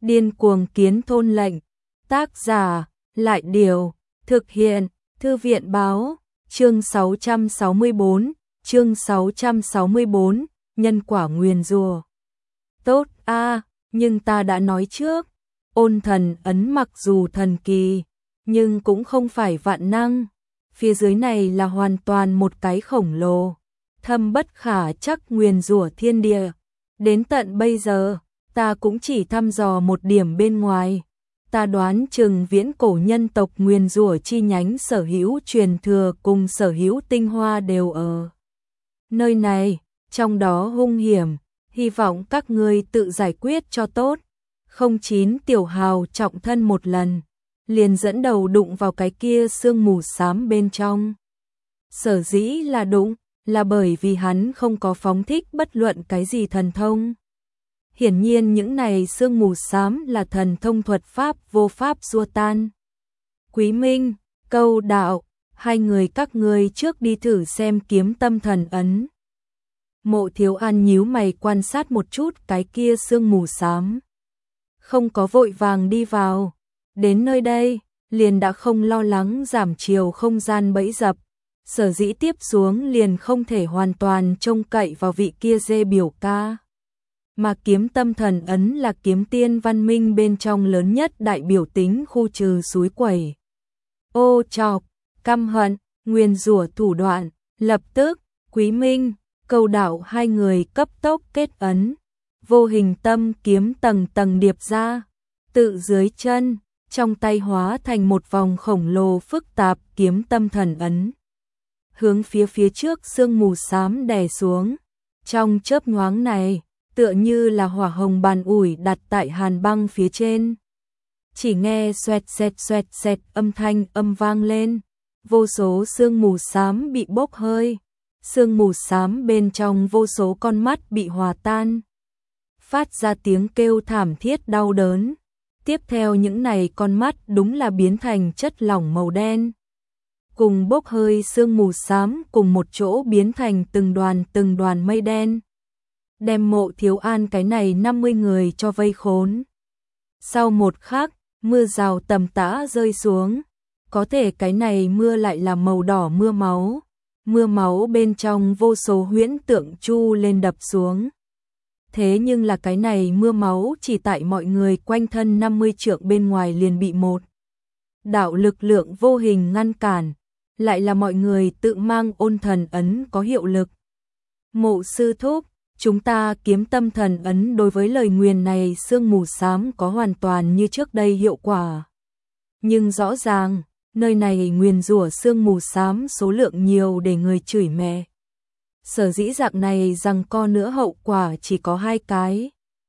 Điên cuồng kiến thôn lệnh. Tác giả, Lại Điều. Thực hiện, Thư viện Báo. Chương 664, nhân quả nguyền rủa. Tốt a, nhưng ta đã nói trước, ôn thần ấn mặc dù thần kỳ, nhưng cũng không phải vạn năng. Phía dưới này là hoàn toàn một cái khổng lồ, thâm bất khả trắc nguyền rủa thiên địa. Đến tận bây giờ, ta cũng chỉ thăm dò một điểm bên ngoài. Ta đoán chừng viễn cổ nhân tộc nguyền rủa chi nhánh sở hữu truyền thừa cùng sở hữu tinh hoa đều ở nơi này, trong đó hung hiểm, hy vọng các ngươi tự giải quyết cho tốt. 09 Tiểu Hào trọng thân một lần, liền dẫn đầu đụng vào cái kia sương mù xám bên trong. Sở dĩ là đụng, là bởi vì hắn không có phóng thích bất luận cái gì thần thông. Hiển nhiên những này sương mù xám là thần thông thuật pháp vô pháp xua tan. Quý Minh, Câu Đạo, hai người các ngươi trước đi thử xem kiếm tâm thần ấn. Mộ Thiếu An nhíu mày quan sát một chút cái kia sương mù xám. Không có vội vàng đi vào. Đến nơi đây, liền đã không lo lắng giảm chiều không gian bẫy dập. Sở dĩ tiếp xuống liền không thể hoàn toàn trông cậy vào vị kia dê biểu ca. Mà kiếm tâm thần ấn là kiếm tiên văn minh bên trong lớn nhất đại biểu tính khu trừ suối quẩy. Ô chọc, căm hận, nguyền rủa thủ đoạn, lập tức, Quý Minh, Câu Đạo hai người cấp tốc kết ấn. Vô hình tâm kiếm tầng tầng điệp ra, tự dưới chân, trong tay hóa thành một vòng khổng lồ phức tạp kiếm tâm thần ấn. Hướng phía trước sương mù xám đè xuống, trong chớp nhoáng này, tựa như là hỏa hồng bàn ủi đặt tại hàn băng phía trên. Chỉ nghe xoẹt xẹt âm thanh vang lên, vô số sương mù xám bị bốc hơi, sương mù xám bên trong vô số con mắt bị hòa tan, phát ra tiếng kêu thảm thiết đau đớn. Tiếp theo những này con mắt đúng là biến thành chất lỏng màu đen, cùng bốc hơi sương mù xám cùng một chỗ biến thành từng đoàn mây đen, đem Mộ Thiếu An cái này 50 người cho vây khốn. Sau một khắc, mưa rào tầm tã rơi xuống, có thể cái này mưa lại là màu đỏ mưa máu bên trong vô số huyễn tượng chu lên đập xuống. Thế nhưng là cái này mưa máu chỉ tại mọi người quanh thân 50 trượng bên ngoài liền bị một đạo lực lượng vô hình ngăn cản, lại là mọi người tự mang ôn thần ấn có hiệu lực. Mộ sư thúc, chúng ta kiếm tâm thần ấn đối với lời nguyền này sương mù xám có hoàn toàn như trước đây hiệu quả. Nhưng rõ ràng, nơi này nguyền rủa sương mù xám số lượng nhiều để người chửi mẹ. Sở dĩ dạng này rằng co nữa hậu quả chỉ có hai cái.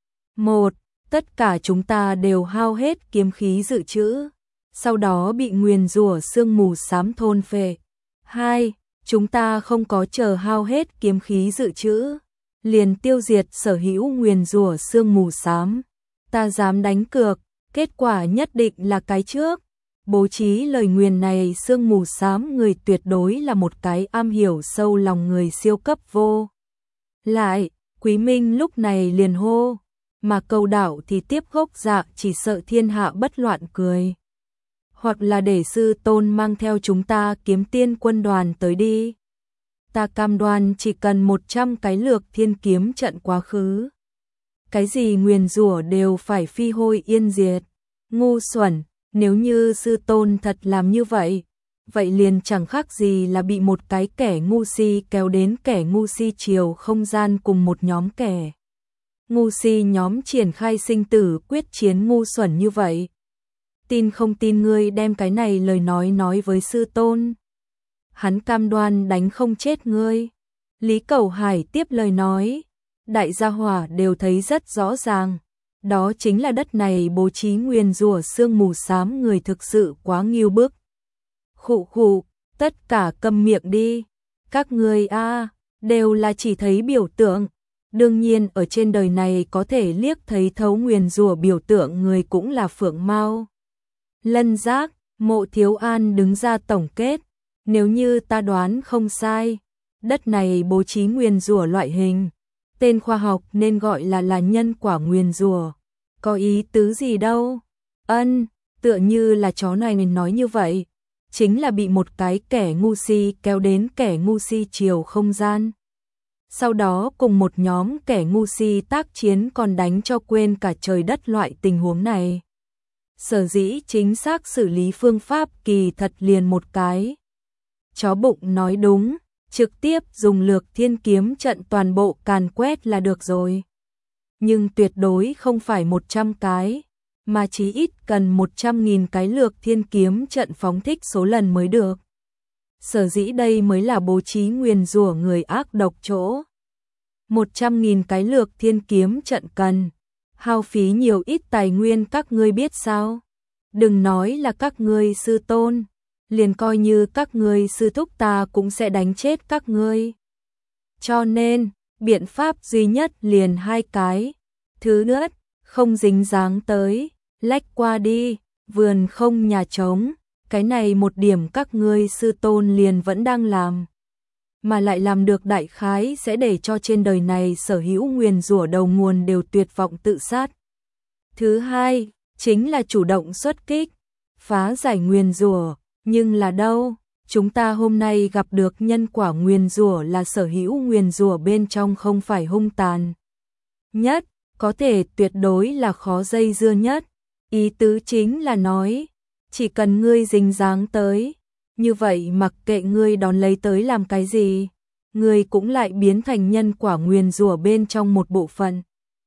Một, tất cả chúng ta đều hao hết kiếm khí dự trữ, sau đó bị nguyền rủa sương mù xám thôn phệ. Hai, chúng ta không có chờ hao hết kiếm khí dự trữ, liền tiêu diệt sở hữu nguyền rủa sương mù xám. Ta dám đánh cược, kết quả nhất định là cái trước. Bố trí lời nguyền này sương mù xám người tuyệt đối là một cái am hiểu sâu lòng người siêu cấp vô. Lại, Quý Minh lúc này liền hô, mà Câu Đạo thì tiếp gốc dạ chỉ sợ thiên hạ bất loạn cười. Hoặc là để sư tôn mang theo chúng ta kiếm tiên quân đoàn tới đi. Ta cam đoan chỉ cần 100 cái lược thiên kiếm trận quá khứ. Cái gì nguyền rủa đều phải phi hôi yên diệt. Ngu xuẩn, nếu như sư tôn thật làm như vậy, vậy liền chẳng khác gì là bị một cái kẻ ngu si kéo đến kẻ ngu si chiều không gian cùng một nhóm kẻ. Ngu si nhóm triển khai sinh tử quyết chiến ngu xuẩn như vậy. Tin không tin ngươi đem cái này lời nói với sư tôn. Hắn cam đoan đánh không chết ngươi. Lý Cầu Hải tiếp lời nói, đại gia hỏa đều thấy rất rõ ràng. Đó chính là đất này bố trí nguyền rủa sương mù xám người thực sự quá nghiêu bức. Khụ khụ, tất cả câm miệng đi. Các ngươi đều là chỉ thấy biểu tượng. Đương nhiên ở trên đời này có thể liếc thấy thấu nguyền rủa biểu tượng người cũng là Phượng Mao. Lân Giác, Mộ Thiếu An đứng ra tổng kết. Nếu như ta đoán không sai, đất này bố trí nguyền rủa loại hình. Tên khoa học nên gọi là nhân quả nguyền rủa. Có ý tứ gì đâu? Tựa như là chó này nói như vậy, chính là bị một cái kẻ ngu si kéo đến kẻ ngu si chiều không gian. Sau đó cùng một nhóm kẻ ngu si tác chiến còn đánh cho quên cả trời đất loại tình huống này. Sở dĩ chính xác xử lý phương pháp kỳ thật liền một cái. Chó bụng nói đúng, trực tiếp dùng lược thiên kiếm trận toàn bộ càn quét là được rồi. Nhưng tuyệt đối không phải 100 cái, mà chí ít cần 100.000 cái lược thiên kiếm trận phóng thích số lần mới được. Sở dĩ đây mới là bố trí nguyền rủa người ác độc chỗ. 100.000 cái lược thiên kiếm trận cần hao phí nhiều ít tài nguyên các ngươi biết sao? Đừng nói là các ngươi sư tôn, liền coi như các ngươi sư thúc ta cũng sẽ đánh chết các ngươi. Cho nên, biện pháp duy nhất liền hai cái. Thứ nhất, không dính dáng tới, lách qua đi, vườn không nhà trống, cái này một điểm các ngươi sư tôn liền vẫn đang làm. Mà lại làm được đại khái sẽ để cho trên đời này sở hữu nguyền rủa đầu nguồn đều tuyệt vọng tự sát. Thứ hai, chính là chủ động xuất kích, phá giải nguyền rủa, nhưng là đâu? Chúng ta hôm nay gặp được nhân quả nguyền rủa là sở hữu nguyền rủa bên trong không phải hung tàn nhất, có thể tuyệt đối là khó dây dưa nhất. Ý tứ chính là nói, chỉ cần ngươi dính dáng tới, như vậy mặc kệ ngươi đón lấy tới làm cái gì, ngươi cũng lại biến thành nhân quả nguyền rủa bên trong một bộ phận.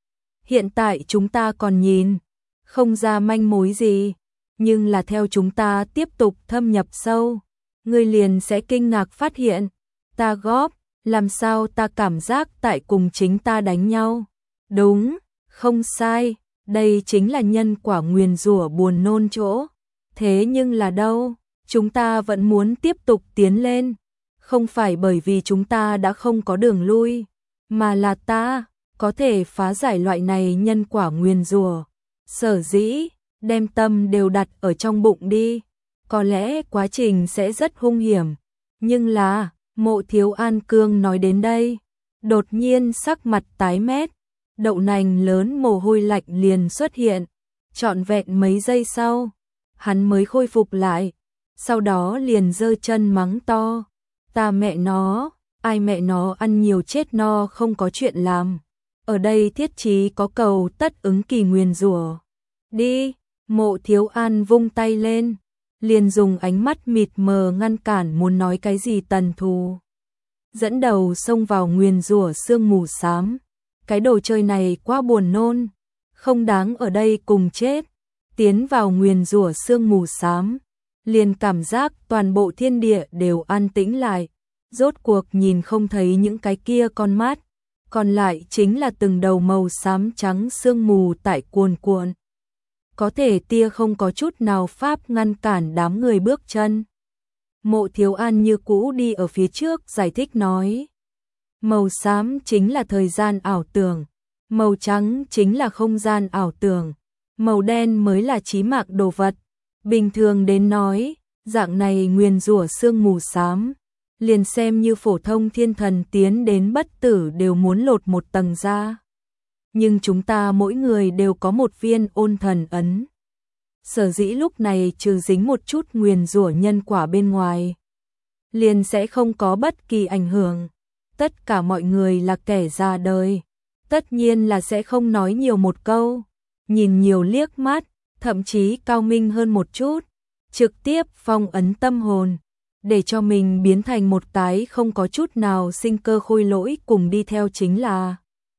Hiện tại chúng ta còn nhìn không ra manh mối gì, nhưng là theo chúng ta tiếp tục thâm nhập sâu, ngươi liền sẽ kinh ngạc phát hiện, ta góp, làm sao ta cảm giác tại cùng chính ta đánh nhau. Đúng, không sai, đây chính là nhân quả nguyền rủa buồn nôn chỗ. Thế nhưng là đâu, chúng ta vẫn muốn tiếp tục tiến lên, không phải bởi vì chúng ta đã không có đường lui, mà là ta có thể phá giải loại này nhân quả nguyền rủa. Sở dĩ, đem tâm đều đặt ở trong bụng đi, có lẽ quá trình sẽ rất hung hiểm, nhưng là, Mộ Thiếu An Cương nói đến đây, đột nhiên sắc mặt tái mét, đậu nành lớn mồ hôi lạnh liền xuất hiện, trọn vẹn mấy giây sau, hắn mới khôi phục lại, sau đó liền giơ chân mắng to, ta mẹ nó, ai mẹ nó ăn nhiều chết no không có chuyện làm, ở đây thiết chí có cầu tất ứng kỳ nguyền rủa. Đi, Mộ Thiếu An vung tay lên, liền dùng ánh mắt mịt mờ ngăn cản muốn nói cái gì Tần Thù. Dẫn đầu xông vào nguyền rủa sương mù xám, cái đồ chơi này quá buồn nôn, không đáng ở đây cùng chết. Tiến vào nguyền rủa sương mù xám, liền cảm giác toàn bộ thiên địa đều an tĩnh lại, rốt cuộc nhìn không thấy những cái kia con mắt, còn lại chính là từng đầu màu xám trắng sương mù tại cuồn cuộn. Có thể tia không có chút nào pháp ngăn cản đám người bước chân. Mộ Thiếu An như cũ đi ở phía trước giải thích nói. Màu xám chính là thời gian ảo tưởng, màu trắng chính là không gian ảo tưởng, màu đen mới là chí mạng đồ vật. Bình thường đến nói, dạng này nguyền rủa sương mù xám, liền xem như phổ thông thiên thần tiến đến bất tử đều muốn lột một tầng ra. Nhưng chúng ta mỗi người đều có một viên ôn thần ấn. Sở dĩ lúc này trừ dính một chút nguyền rủa nhân quả bên ngoài, liền sẽ không có bất kỳ ảnh hưởng. Tất cả mọi người là kẻ ra đời, tất nhiên là sẽ không nói nhiều một câu, nhìn nhiều liếc mắt, thậm chí cao minh hơn một chút, trực tiếp phong ấn tâm hồn, để cho mình biến thành một cái không có chút nào sinh cơ khôi lỗi cùng đi theo chính là.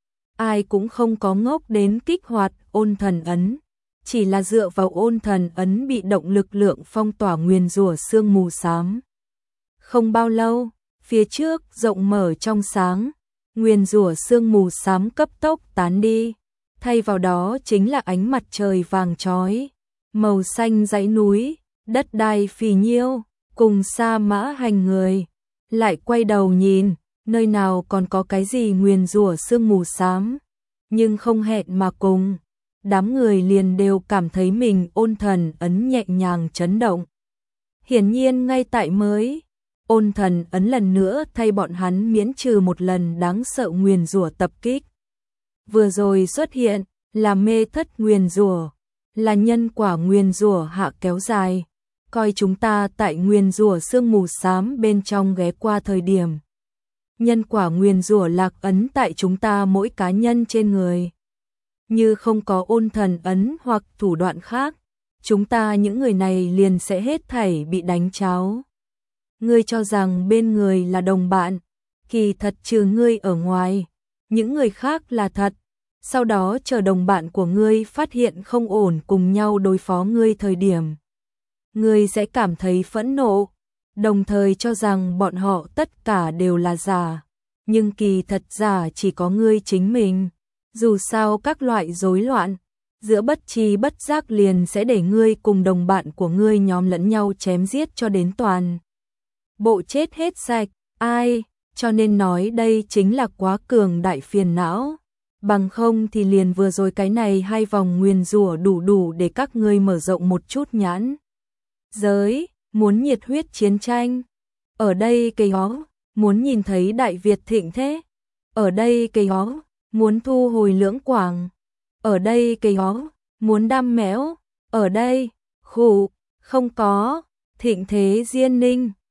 Ai cũng không có ngốc đến kích hoạt ôn thần ấn, chỉ là dựa vào ôn thần ấn bị động lực lượng phong tỏa nguyền rủa sương mù xám. Không bao lâu, phía trước rộng mở trong sáng, nguyền rủa sương mù xám cấp tốc tán đi, thay vào đó chính là ánh mặt trời vàng chói, màu xanh dãy núi, đất đai phì nhiêu, cùng sa mã hành người. Lại quay đầu nhìn, nơi nào còn có cái gì nguyền rủa sương mù xám, nhưng không hẹn mà cùng, đám người liền đều cảm thấy mình ôn thần ấn nhẹ nhàng chấn động. Hiển nhiên ngay tại mới, ôn thần ấn lần nữa thay bọn hắn miễn trừ một lần đáng sợ nguyền rủa tập kích. Vừa rồi xuất hiện, là mê thất nguyền rủa, là nhân quả nguyền rủa hạ kéo dài, coi chúng ta tại nguyền rủa sương mù xám bên trong ghé qua thời điểm. Nhân quả nguyền rủa lạc ấn tại chúng ta mỗi cá nhân trên người. Như không có ôn thần ấn hoặc thủ đoạn khác, chúng ta những người này liền sẽ hết thảy bị đánh tráo. Ngươi cho rằng bên người là đồng bạn, kỳ thật trừ ngươi ở ngoài, những người khác là thật. Sau đó chờ đồng bạn của ngươi phát hiện không ổn cùng nhau đối phó ngươi thời điểm. Ngươi sẽ cảm thấy phẫn nộ, đồng thời cho rằng bọn họ tất cả đều là giả. Nhưng kỳ thật giả chỉ có ngươi chính mình. Dù sao các loại rối loạn, giữa bất tri bất giác liền sẽ để ngươi cùng đồng bạn của ngươi nhóm lẫn nhau chém giết cho đến toàn bộ chết hết sạch. Ai, cho nên nói đây chính là quá cường đại phiền não. Bằng không thì liền vừa rồi cái này 2 vòng nguyền rủa đủ để các ngươi mở rộng một chút nhãn giới, muốn nhiệt huyết chiến tranh. Ở đây cây ó, muốn nhìn thấy Đại Việt thịnh thế. Ở đây cây ó, muốn thu hồi Lưỡng Quảng. Ở đây cây ó, muốn đam mẽo. Ở đây, khủ, không có, thịnh thế Diên Ninh.